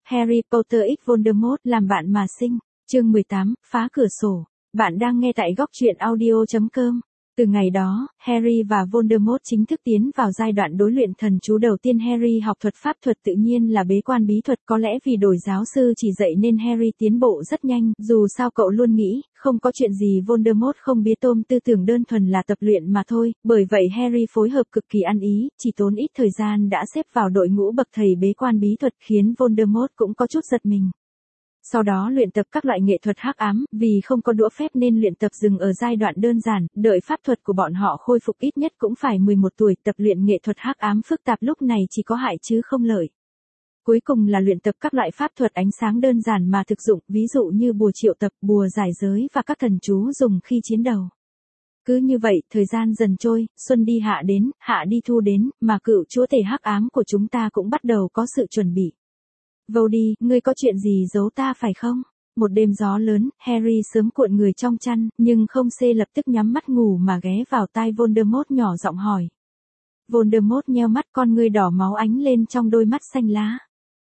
Harry Potter x Voldemort làm bạn mà sinh. Chương 18, phá cửa sổ. Bạn đang nghe tại góc truyện audio.com. Từ ngày đó, Harry và Voldemort chính thức tiến vào giai đoạn đối luyện thần chú đầu tiên. Harry học thuật pháp thuật tự nhiên là bế quan bí thuật, có lẽ vì đổi giáo sư chỉ dạy nên Harry tiến bộ rất nhanh, dù sao cậu luôn nghĩ, không có chuyện gì Voldemort không biết. Tôm tư tưởng đơn thuần là tập luyện mà thôi, bởi vậy Harry phối hợp cực kỳ ăn ý, chỉ tốn ít thời gian đã xếp vào đội ngũ bậc thầy bế quan bí thuật, khiến Voldemort cũng có chút giật mình. Sau đó luyện tập các loại nghệ thuật hắc ám, vì không có đũa phép nên luyện tập dừng ở giai đoạn đơn giản, đợi pháp thuật của bọn họ khôi phục ít nhất cũng phải 11 tuổi. Tập luyện nghệ thuật hắc ám phức tạp lúc này chỉ có hại chứ không lợi. Cuối cùng là luyện tập các loại pháp thuật ánh sáng đơn giản mà thực dụng, ví dụ như bùa triệu tập, bùa giải giới và các thần chú dùng khi chiến đấu. Cứ như vậy, thời gian dần trôi, xuân đi hạ đến, hạ đi thu đến, mà cựu chúa tể hắc ám của chúng ta cũng bắt đầu có sự chuẩn bị. Voldy, ngươi có chuyện gì giấu ta phải không? Một đêm gió lớn, Harry sớm cuộn người trong chăn, nhưng không xê lập tức nhắm mắt ngủ mà ghé vào tai Voldemort nhỏ giọng hỏi. Voldemort nheo mắt, con ngươi đỏ máu ánh lên trong đôi mắt xanh lá.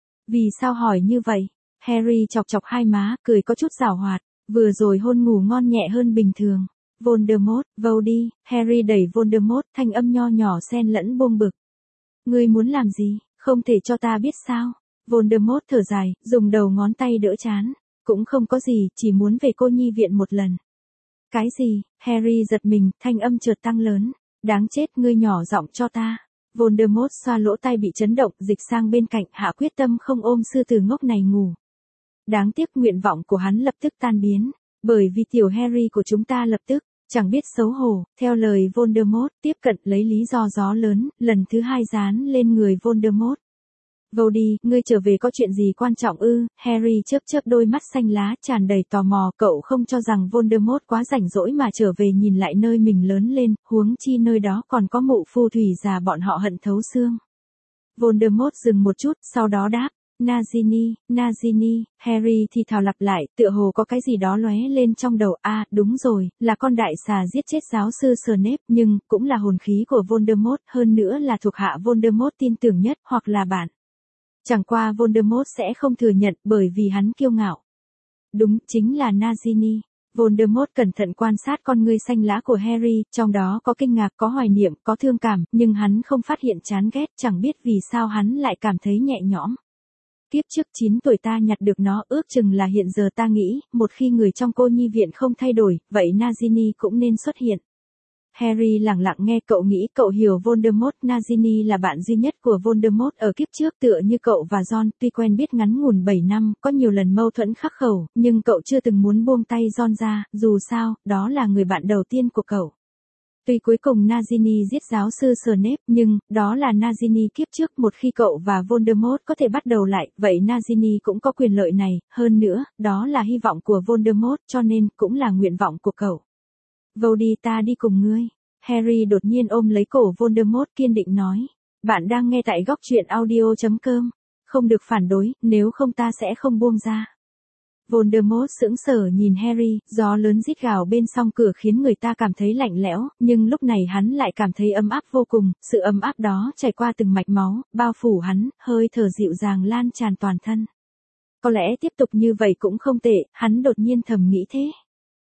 Vì sao hỏi như vậy? Harry chọc chọc hai má, cười có chút giảo hoạt, vừa rồi hôn ngủ ngon nhẹ hơn bình thường. Voldemort, Voldy, Harry đẩy Voldemort, thanh âm nho nhỏ xen lẫn buông bực. Ngươi muốn làm gì, không thể cho ta biết sao? Voldemort thở dài, dùng đầu ngón tay đỡ trán. Cũng không có gì, chỉ muốn về cô nhi viện một lần. Cái gì? Harry giật mình, thanh âm chợt tăng lớn. Đáng chết, ngươi nhỏ giọng cho ta. Voldemort xoa lỗ tai bị chấn động, dịch sang bên cạnh, hạ quyết tâm không ôm sư tử ngốc này ngủ. Đáng tiếc nguyện vọng của hắn lập tức tan biến, bởi vì tiểu Harry của chúng ta lập tức, chẳng biết xấu hổ, theo lời Voldemort, tiếp cận lấy lý do gió lớn, lần thứ hai dán lên người Voldemort. Voldy, ngươi trở về có chuyện gì quan trọng ư? Harry chớp chớp đôi mắt xanh lá tràn đầy tò mò, cậu không cho rằng Voldemort quá rảnh rỗi mà trở về nhìn lại nơi mình lớn lên, huống chi nơi đó còn có mụ phù thủy già bọn họ hận thấu xương. Voldemort dừng một chút, sau đó đáp, Nagini, Nagini, Harry thì thào lặp lại, tựa hồ có cái gì đó lóe lên trong đầu. À, đúng rồi, là con đại xà giết chết giáo sư Snape, nhưng cũng là hồn khí của Voldemort, hơn nữa là thuộc hạ Voldemort tin tưởng nhất, hoặc là bạn. Chẳng qua Voldemort sẽ không thừa nhận bởi vì hắn kiêu ngạo. Đúng, chính là Nagini. Voldemort cẩn thận quan sát con ngươi xanh lá của Harry, trong đó có kinh ngạc, có hoài niệm, có thương cảm, nhưng hắn không phát hiện chán ghét, chẳng biết vì sao hắn lại cảm thấy nhẹ nhõm. Kiếp trước 9 tuổi ta nhặt được nó, ước chừng là hiện giờ ta nghĩ, một khi người trong cô nhi viện không thay đổi, vậy Nagini cũng nên xuất hiện. Harry lặng lặng nghe, cậu nghĩ cậu hiểu Voldemort. Nagini là bạn duy nhất của Voldemort ở kiếp trước, tựa như cậu và Ron, tuy quen biết ngắn ngủn 7 năm, có nhiều lần mâu thuẫn khắc khẩu, nhưng cậu chưa từng muốn buông tay Ron ra, dù sao, đó là người bạn đầu tiên của cậu. Tuy cuối cùng Nagini giết giáo sư Snape, nhưng, đó là Nagini kiếp trước, một khi cậu và Voldemort có thể bắt đầu lại, vậy Nagini cũng có quyền lợi này, hơn nữa, đó là hy vọng của Voldemort, cho nên, cũng là nguyện vọng của cậu. Voldy, ta đi cùng ngươi. Harry đột nhiên ôm lấy cổ Voldemort, kiên định nói. Bạn đang nghe tại góc truyện audio.com. Không được phản đối, nếu không ta sẽ không buông ra. Voldemort sững sờ nhìn Harry, gió lớn rít gào bên song cửa khiến người ta cảm thấy lạnh lẽo, nhưng lúc này hắn lại cảm thấy ấm áp vô cùng, sự ấm áp đó trải qua từng mạch máu, bao phủ hắn, hơi thở dịu dàng lan tràn toàn thân. Có lẽ tiếp tục như vậy cũng không tệ, hắn đột nhiên thầm nghĩ thế.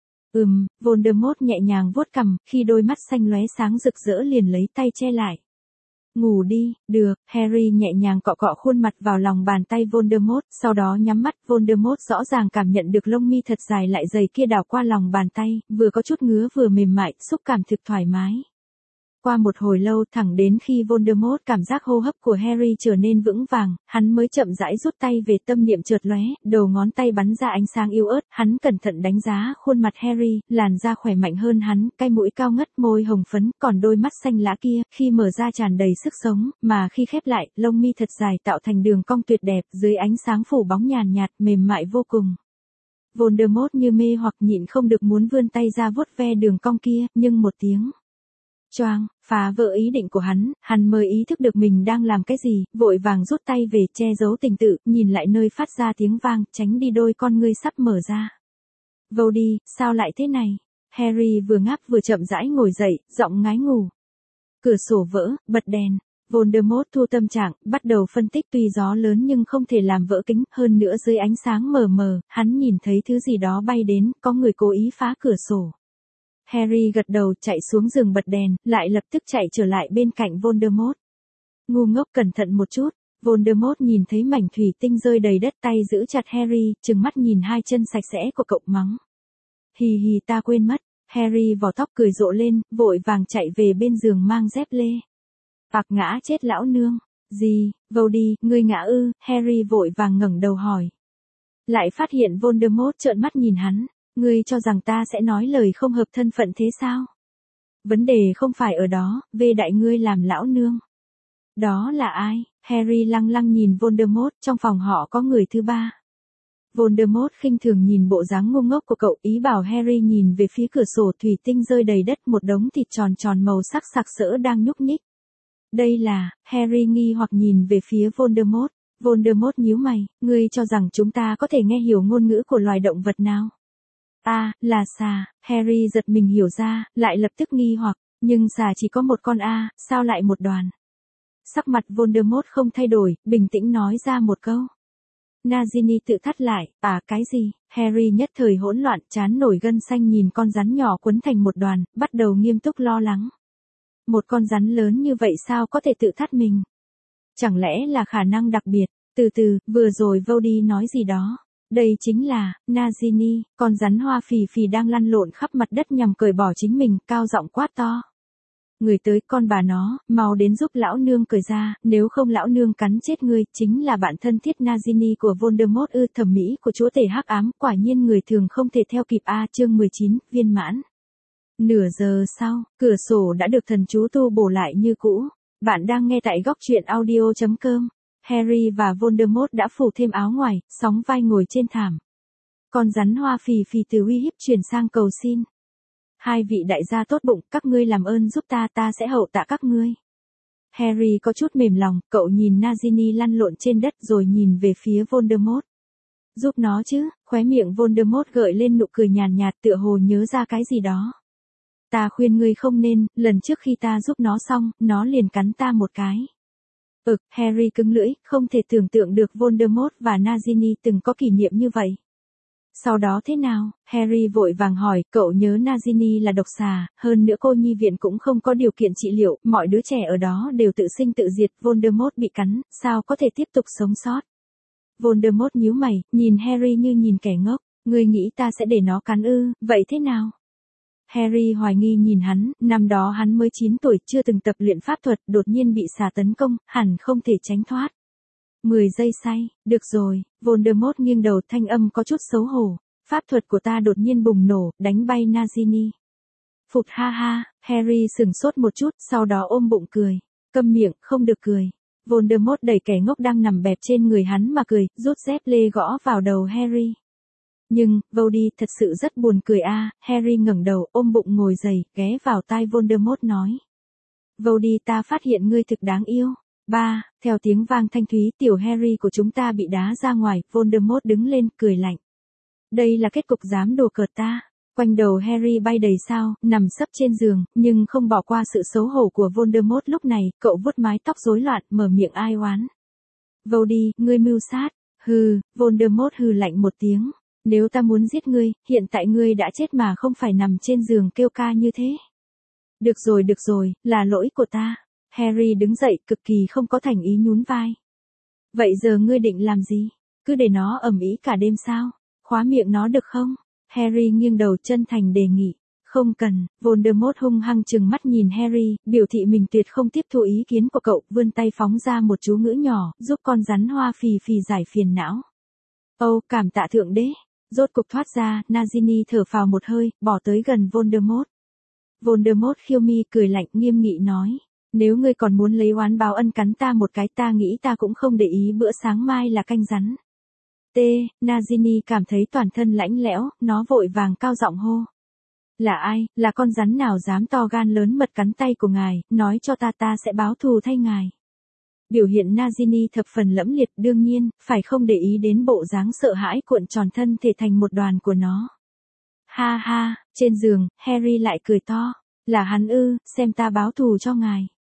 Voldemort nhẹ nhàng vuốt cằm, khi đôi mắt xanh lóe sáng rực rỡ liền lấy tay che lại. Ngủ đi, được, Harry nhẹ nhàng cọ cọ khuôn mặt vào lòng bàn tay Voldemort, sau đó nhắm mắt. Voldemort rõ ràng cảm nhận được lông mi thật dài lại dày kia đảo qua lòng bàn tay, vừa có chút ngứa vừa mềm mại, xúc cảm thực thoải mái. Qua một hồi lâu, thẳng đến khi Voldemort cảm giác hô hấp của Harry trở nên vững vàng, hắn mới chậm rãi rút tay về, tâm niệm chợt lóe, đầu ngón tay bắn ra ánh sáng yếu ớt, hắn cẩn thận đánh giá khuôn mặt Harry, làn da khỏe mạnh hơn hắn, cái mũi cao ngất, môi hồng phấn, còn đôi mắt xanh lá kia, khi mở ra tràn đầy sức sống, mà khi khép lại, lông mi thật dài tạo thành đường cong tuyệt đẹp, dưới ánh sáng phủ bóng nhàn nhạt, mềm mại vô cùng. Voldemort như mê hoặc nhịn không được muốn vươn tay ra vuốt ve đường cong kia, nhưng một tiếng choang, phá vỡ ý định của hắn mới ý thức được mình đang làm cái gì, vội vàng rút tay về, che giấu tình tự, nhìn lại nơi phát ra tiếng vang, tránh đi đôi con ngươi sắp mở ra. Voldy, sao lại thế này? Harry vừa ngáp vừa chậm rãi ngồi dậy, giọng ngái ngủ. Cửa sổ vỡ, bật đèn. Voldemort thu tâm trạng, bắt đầu phân tích tuy gió lớn nhưng không thể làm vỡ kính, hơn nữa dưới ánh sáng mờ mờ, hắn nhìn thấy thứ gì đó bay đến, có người cố ý phá cửa sổ. Harry gật đầu chạy xuống giường bật đèn, lại lập tức chạy trở lại bên cạnh Voldemort. Ngu ngốc cẩn thận một chút. Voldemort nhìn thấy mảnh thủy tinh rơi đầy đất tay giữ chặt Harry, trừng mắt nhìn hai chân sạch sẽ của cậu mắng. Hì hì ta quên mất. Harry vò tóc cười rộ lên, vội vàng chạy về bên giường mang dép lê. Ngã chết lão nương. Gì, Voldy, ngươi ngã ư? Harry vội vàng ngẩng đầu hỏi. Lại phát hiện Voldemort trợn mắt nhìn hắn. Ngươi cho rằng ta sẽ nói lời không hợp thân phận thế sao? Vấn đề không phải ở đó, về đại ngươi làm lão nương. Đó là ai? Harry lăng lăng nhìn Voldemort, trong phòng họ có người thứ ba. Voldemort khinh thường nhìn bộ dáng ngu ngốc của cậu, ý bảo Harry nhìn về phía cửa sổ thủy tinh rơi đầy đất, một đống thịt tròn tròn màu sắc sặc sỡ đang nhúc nhích. Đây là, Harry nghi hoặc nhìn về phía Voldemort. Voldemort nhíu mày, ngươi cho rằng chúng ta có thể nghe hiểu ngôn ngữ của loài động vật nào? Là xà. Harry giật mình hiểu ra, lại lập tức nghi hoặc, nhưng xà chỉ có một con sao lại một đoàn? Sắc mặt Voldemort không thay đổi, bình tĩnh nói ra một câu. Nagini tự thắt lại, cái gì? Harry nhất thời hỗn loạn, trán nổi gân xanh nhìn con rắn nhỏ quấn thành một đoàn, bắt đầu nghiêm túc lo lắng. Một con rắn lớn như vậy sao có thể tự thắt mình? Chẳng lẽ là khả năng đặc biệt? Từ từ, vừa rồi Voldy nói gì đó? Đây chính là, Nagini, con rắn hoa phì phì đang lăn lộn khắp mặt đất nhằm cởi bỏ chính mình, cao giọng quát to. Người tới con bà nó, mau đến giúp lão nương cởi ra, nếu không lão nương cắn chết ngươi, chính là bạn thân thiết Nagini của Voldemort ư, thẩm mỹ của chúa tể hắc ám, quả nhiên người thường không thể theo kịp chương 19, viên mãn. Nửa giờ sau, cửa sổ đã được thần chú tu bổ lại như cũ. Bạn đang nghe tại góc truyện audio.com. Harry và Voldemort đã phủ thêm áo ngoài, sóng vai ngồi trên thảm. Con rắn hoa phì phì từ uy hiếp chuyển sang cầu xin. Hai vị đại gia tốt bụng, các ngươi làm ơn giúp ta sẽ hậu tạ các ngươi. Harry có chút mềm lòng, cậu nhìn Nagini lăn lộn trên đất rồi nhìn về phía Voldemort. Giúp nó chứ, khóe miệng Voldemort gợi lên nụ cười nhàn nhạt tựa hồ nhớ ra cái gì đó. Ta khuyên ngươi không nên, lần trước khi ta giúp nó xong, nó liền cắn ta một cái. Harry cứng lưỡi, không thể tưởng tượng được Voldemort và Nagini từng có kỷ niệm như vậy. Sau đó thế nào? Harry vội vàng hỏi, cậu nhớ Nagini là độc xà, hơn nữa cô nhi viện cũng không có điều kiện trị liệu, mọi đứa trẻ ở đó đều tự sinh tự diệt, Voldemort bị cắn, sao có thể tiếp tục sống sót? Voldemort nhíu mày, nhìn Harry như nhìn kẻ ngốc, ngươi nghĩ ta sẽ để nó cắn ư, vậy thế nào? Harry hoài nghi nhìn hắn, năm đó hắn mới 9 tuổi, chưa từng tập luyện pháp thuật, đột nhiên bị xà tấn công, hẳn không thể tránh thoát. 10 giây say, được rồi, Voldemort nghiêng đầu, thanh âm có chút xấu hổ. Pháp thuật của ta đột nhiên bùng nổ, đánh bay Nagini. Phụt ha ha, Harry sửng sốt một chút, sau đó ôm bụng cười. Câm miệng, không được cười. Voldemort đẩy kẻ ngốc đang nằm bẹp trên người hắn mà cười, rút dép lê gõ vào đầu Harry. Nhưng, Voldy thật sự rất buồn cười Harry ngẩng đầu, ôm bụng ngồi dậy, ghé vào tai Voldemort nói. Voldy ta phát hiện ngươi thực đáng yêu. Theo tiếng vang thanh thúy, tiểu Harry của chúng ta bị đá ra ngoài, Voldemort đứng lên, cười lạnh. Đây là kết cục dám đùa cợt ta. Quanh đầu Harry bay đầy sao, nằm sấp trên giường, nhưng không bỏ qua sự xấu hổ của Voldemort lúc này, cậu vuốt mái tóc rối loạn, mở miệng ai oán. Voldy, ngươi mưu sát. Hừ, Voldemort hừ lạnh một tiếng. Nếu ta muốn giết ngươi, hiện tại ngươi đã chết mà không phải nằm trên giường kêu ca như thế. Được rồi, là lỗi của ta. Harry đứng dậy, cực kỳ không có thành ý nhún vai. Vậy giờ ngươi định làm gì? Cứ để nó ầm ĩ cả đêm sao? Khóa miệng nó được không? Harry nghiêng đầu chân thành đề nghị. Không cần, Voldemort hung hăng trừng mắt nhìn Harry, biểu thị mình tuyệt không tiếp thu ý kiến của cậu, vươn tay phóng ra một chú ngữ nhỏ, giúp con rắn hoa phì phì giải phiền não. Cảm tạ thượng đế. Rốt cục thoát ra, Nagini thở phào một hơi, bỏ tới gần Voldemort. Voldemort khiêu mi cười lạnh nghiêm nghị nói. Nếu ngươi còn muốn lấy oán báo ân cắn ta một cái, ta nghĩ ta cũng không để ý bữa sáng mai là canh rắn. Nagini cảm thấy toàn thân lãnh lẽo, nó vội vàng cao giọng hô. Là ai, là con rắn nào dám to gan lớn mật cắn tay của ngài, nói cho ta sẽ báo thù thay ngài. Biểu hiện Nagini thập phần lẫm liệt, đương nhiên, phải không để ý đến bộ dáng sợ hãi cuộn tròn thân thể thành một đoàn của nó. Ha ha, trên giường, Harry lại cười to. Là hắn ư, xem ta báo thù cho ngài.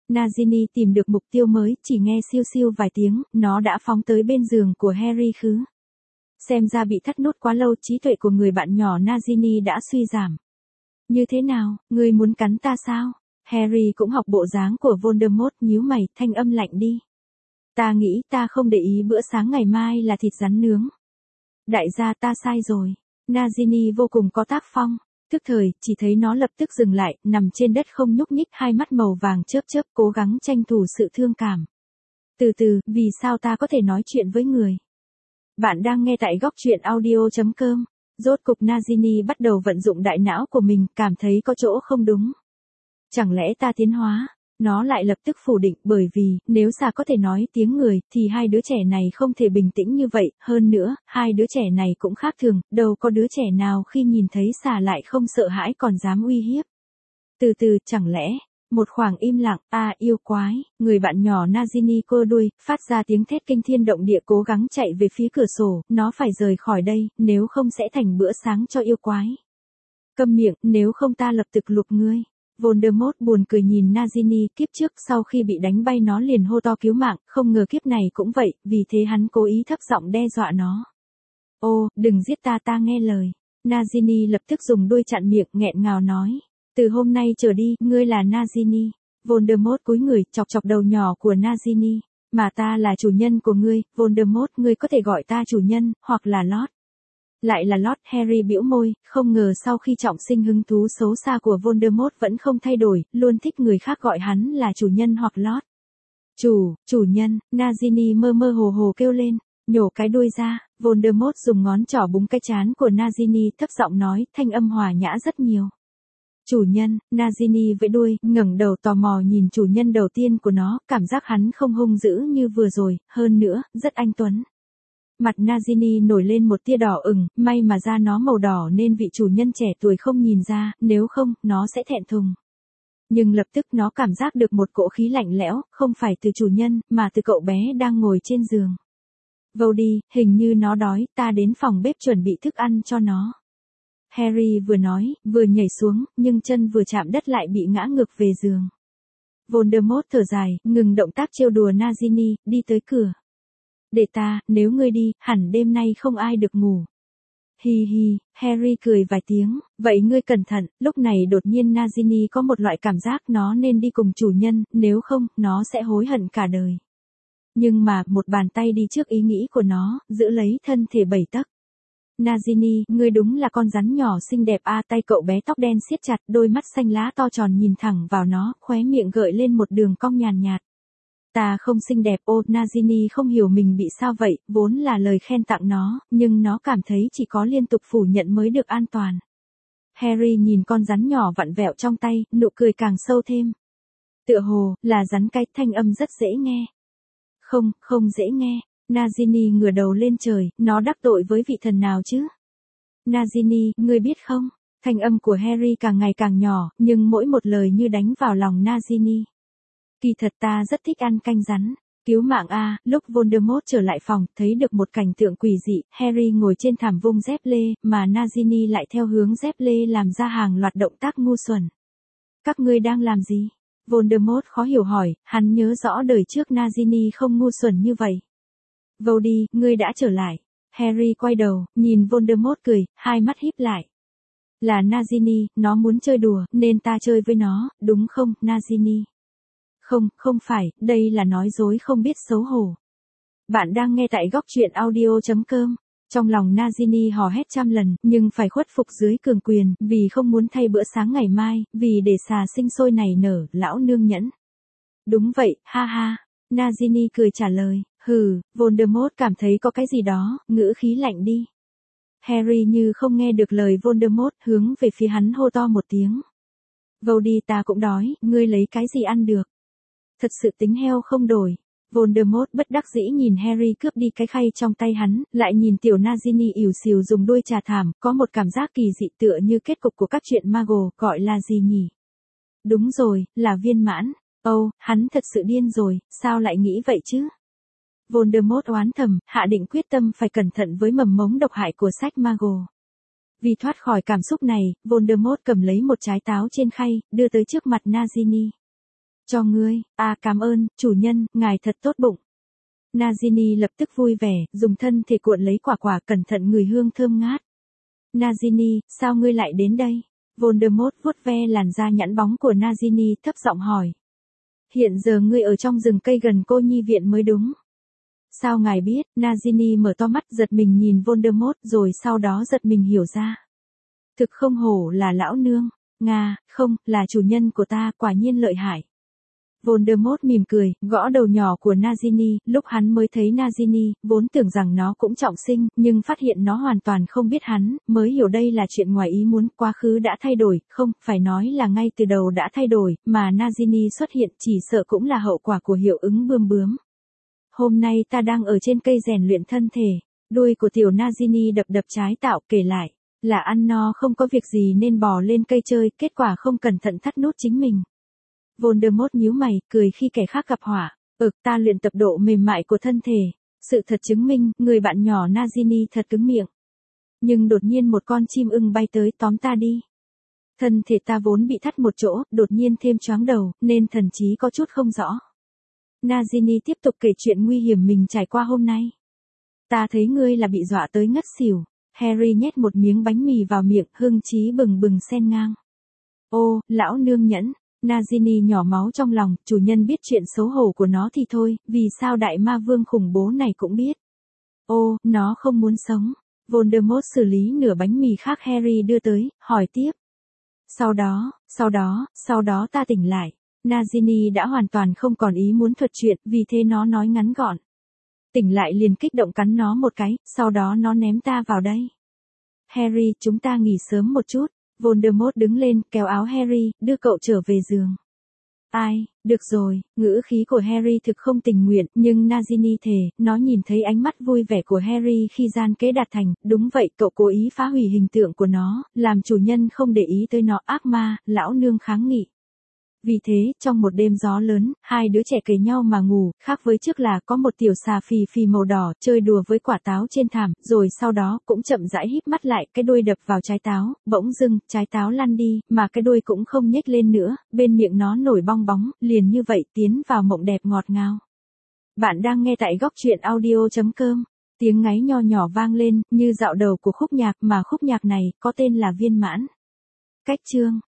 Nagini tìm được mục tiêu mới, chỉ nghe siêu siêu vài tiếng, nó đã phóng tới bên giường của Harry khứ. Xem ra bị thắt nút quá lâu, trí tuệ của người bạn nhỏ Nagini đã suy giảm. Như thế nào, ngươi muốn cắn ta sao? Harry cũng học bộ dáng của Voldemort, nhíu mày, thanh âm lạnh đi. Ta nghĩ ta không để ý bữa sáng ngày mai là thịt rắn nướng. Đại gia, ta sai rồi. Nagini vô cùng có tác phong. Tức thời, chỉ thấy nó lập tức dừng lại, nằm trên đất không nhúc nhích, hai mắt màu vàng chớp chớp, cố gắng tranh thủ sự thương cảm. Từ từ, vì sao ta có thể nói chuyện với người? Bạn đang nghe tại góc truyện audio.com. Rốt cục Nagini bắt đầu vận dụng đại não của mình, cảm thấy có chỗ không đúng. Chẳng lẽ ta tiến hóa? Nó lại lập tức phủ định, bởi vì, nếu xà có thể nói tiếng người, thì hai đứa trẻ này không thể bình tĩnh như vậy, hơn nữa, hai đứa trẻ này cũng khác thường, đâu có đứa trẻ nào khi nhìn thấy xà lại không sợ hãi còn dám uy hiếp. Từ từ, chẳng lẽ, một khoảng im lặng, yêu quái, người bạn nhỏ Nagini cơ đuôi, phát ra tiếng thét kinh thiên động địa, cố gắng chạy về phía cửa sổ, nó phải rời khỏi đây, nếu không sẽ thành bữa sáng cho yêu quái. Câm miệng, nếu không ta lập tức lục ngươi. Voldemort buồn cười nhìn Nagini, kiếp trước sau khi bị đánh bay nó liền hô to cứu mạng, không ngờ kiếp này cũng vậy, vì thế hắn cố ý thấp giọng đe dọa nó. Ô, đừng giết ta, ta nghe lời. Nagini lập tức dùng đuôi chặn miệng, nghẹn ngào nói. Từ hôm nay trở đi, ngươi là Nagini. Voldemort cúi người, chọc chọc đầu nhỏ của Nagini. Mà ta là chủ nhân của ngươi, Voldemort, ngươi có thể gọi ta chủ nhân, hoặc là Lord. Lại là Lord. Harry bĩu môi, không ngờ sau khi trọng sinh hứng thú xấu xa của Voldemort vẫn không thay đổi, luôn thích người khác gọi hắn là chủ nhân hoặc Lord. Chủ nhân, Nagini mơ mơ hồ hồ kêu lên, nhổ cái đuôi ra, Voldemort dùng ngón trỏ búng cái trán của Nagini, thấp giọng nói, thanh âm hòa nhã rất nhiều. Chủ nhân, Nagini vẫy đuôi, ngẩng đầu tò mò nhìn chủ nhân đầu tiên của nó, cảm giác hắn không hung dữ như vừa rồi, hơn nữa, rất anh tuấn. Mặt Nagini nổi lên một tia đỏ ửng, may mà da nó màu đỏ nên vị chủ nhân trẻ tuổi không nhìn ra, nếu không, nó sẽ thẹn thùng. Nhưng lập tức nó cảm giác được một cỗ khí lạnh lẽo, không phải từ chủ nhân, mà từ cậu bé đang ngồi trên giường. Vô đi, hình như nó đói, ta đến phòng bếp chuẩn bị thức ăn cho nó. Harry vừa nói, vừa nhảy xuống, nhưng chân vừa chạm đất lại bị ngã ngược về giường. Voldemort thở dài, ngừng động tác trêu đùa Nagini, đi tới cửa. Để ta, nếu ngươi đi, hẳn đêm nay không ai được ngủ. Hi hi, Harry cười vài tiếng, vậy ngươi cẩn thận, lúc này đột nhiên Nagini có một loại cảm giác nó nên đi cùng chủ nhân, nếu không, nó sẽ hối hận cả đời. Nhưng mà, một bàn tay đi trước ý nghĩ của nó, giữ lấy thân thể 7 tấc. Nagini, ngươi đúng là con rắn nhỏ xinh đẹp tay cậu bé tóc đen siết chặt, đôi mắt xanh lá to tròn nhìn thẳng vào nó, khóe miệng gợi lên một đường cong nhàn nhạt. Ta không xinh đẹp. Nagini không hiểu mình bị sao vậy, vốn là lời khen tặng nó, nhưng nó cảm thấy chỉ có liên tục phủ nhận mới được an toàn. Harry nhìn con rắn nhỏ vặn vẹo trong tay, nụ cười càng sâu thêm. Tựa hồ, là rắn cái, thanh âm rất dễ nghe. Không dễ nghe. Nagini ngửa đầu lên trời, nó đắc tội với vị thần nào chứ? Nagini, ngươi biết không? Thanh âm của Harry càng ngày càng nhỏ, nhưng mỗi một lời như đánh vào lòng Nagini. Kỳ thật ta rất thích ăn canh rắn. Cứu mạng lúc Voldemort trở lại phòng, thấy được một cảnh tượng quỷ dị, Harry ngồi trên thảm vung dép lê, mà Nagini lại theo hướng dép lê làm ra hàng loạt động tác ngu xuẩn. Các ngươi đang làm gì? Voldemort khó hiểu hỏi, hắn nhớ rõ đời trước Nagini không ngu xuẩn như vậy. Vô đi, ngươi đã trở lại. Harry quay đầu, nhìn Voldemort cười, hai mắt híp lại. Là Nagini, nó muốn chơi đùa, nên ta chơi với nó, đúng không, Nagini? Không phải, đây là nói dối không biết xấu hổ. Bạn đang nghe tại góc truyện audio.com. Trong lòng Nagini hò hét trăm lần, nhưng phải khuất phục dưới cường quyền, vì không muốn thay bữa sáng ngày mai, vì để xà sinh sôi nảy nở, lão nương nhẫn. Đúng vậy, ha ha. Nagini cười trả lời, Voldemort cảm thấy có cái gì đó, ngữ khí lạnh đi. Harry như không nghe được lời Voldemort, hướng về phía hắn hô to một tiếng. Vô đi, ta cũng đói, ngươi lấy cái gì ăn được? Thật sự tính heo không đổi. Voldemort bất đắc dĩ nhìn Harry cướp đi cái khay trong tay hắn, lại nhìn tiểu Nagini ỉu xìu dùng đuôi trà thảm, có một cảm giác kỳ dị tựa như kết cục của các chuyện Muggle, gọi là gì nhỉ? Đúng rồi, là viên mãn. Hắn thật sự điên rồi, sao lại nghĩ vậy chứ? Voldemort oán thầm, hạ định quyết tâm phải cẩn thận với mầm mống độc hại của sách Muggle. Vì thoát khỏi cảm xúc này, Voldemort cầm lấy một trái táo trên khay, đưa tới trước mặt Nagini. Cho ngươi, cảm ơn, chủ nhân, ngài thật tốt bụng. Nagini lập tức vui vẻ, dùng thân thể cuộn lấy quả quả cẩn thận ngửi hương thơm ngát. Nagini, sao ngươi lại đến đây? Voldemort vuốt ve làn da nhẵn bóng của Nagini thấp giọng hỏi. Hiện giờ ngươi ở trong rừng cây gần cô nhi viện mới đúng. Sao ngài biết? Nagini mở to mắt giật mình nhìn Voldemort rồi sau đó giật mình hiểu ra. Thực không hổ là lão nương. Không, là chủ nhân của ta, quả nhiên lợi hại. Voldemort mỉm cười, gõ đầu nhỏ của Nagini, lúc hắn mới thấy Nagini, vốn tưởng rằng nó cũng trọng sinh, nhưng phát hiện nó hoàn toàn không biết hắn, mới hiểu đây là chuyện ngoài ý muốn, quá khứ đã thay đổi, không, phải nói là ngay từ đầu đã thay đổi, mà Nagini xuất hiện chỉ sợ cũng là hậu quả của hiệu ứng bươm bướm. Hôm nay ta đang ở trên cây rèn luyện thân thể, đuôi của tiểu Nagini đập đập trái tạo kể lại, là ăn no không có việc gì nên bò lên cây chơi, kết quả không cẩn thận thắt nút chính mình. Voldemort nhíu mày, cười khi kẻ khác gặp họa. Ta luyện tập độ mềm mại của thân thể. Sự thật chứng minh, người bạn nhỏ Nagini thật cứng miệng. Nhưng đột nhiên một con chim ưng bay tới tóm ta đi. Thân thể ta vốn bị thắt một chỗ, đột nhiên thêm choáng đầu, nên thần trí có chút không rõ. Nagini tiếp tục kể chuyện nguy hiểm mình trải qua hôm nay. Ta thấy ngươi là bị dọa tới ngất xỉu. Harry nhét một miếng bánh mì vào miệng, hưng trí bừng bừng xen ngang. Ô, lão nương nhẫn. Nagini nhỏ máu trong lòng, chủ nhân biết chuyện xấu hổ của nó thì thôi, vì sao đại ma vương khủng bố này cũng biết. Ô, nó không muốn sống. Voldemort xử lý nửa bánh mì khác Harry đưa tới, hỏi tiếp. Sau đó ta tỉnh lại. Nagini đã hoàn toàn không còn ý muốn thuật chuyện, vì thế nó nói ngắn gọn. Tỉnh lại liền kích động cắn nó một cái, sau đó nó ném ta vào đây. Harry, chúng ta nghỉ sớm một chút. Voldemort đứng lên, kéo áo Harry, đưa cậu trở về giường. Được rồi, ngữ khí của Harry thực không tình nguyện, nhưng Nagini thề, nó nhìn thấy ánh mắt vui vẻ của Harry khi gian kế đạt thành, đúng vậy, cậu cố ý phá hủy hình tượng của nó, làm chủ nhân không để ý tới nó, ác ma, lão nương kháng nghị. Vì thế, trong một đêm gió lớn, hai đứa trẻ kề nhau mà ngủ, khác với trước là có một tiểu xà phì phì màu đỏ chơi đùa với quả táo trên thảm, rồi sau đó cũng chậm rãi híp mắt lại, cái đuôi đập vào trái táo, bỗng dưng, trái táo lăn đi, mà cái đuôi cũng không nhếch lên nữa, bên miệng nó nổi bong bóng, liền như vậy tiến vào mộng đẹp ngọt ngào. Bạn đang nghe tại góc truyện audio.com. Tiếng ngáy nho nhỏ vang lên, như dạo đầu của khúc nhạc, mà khúc nhạc này có tên là Viên Mãn. Cách chương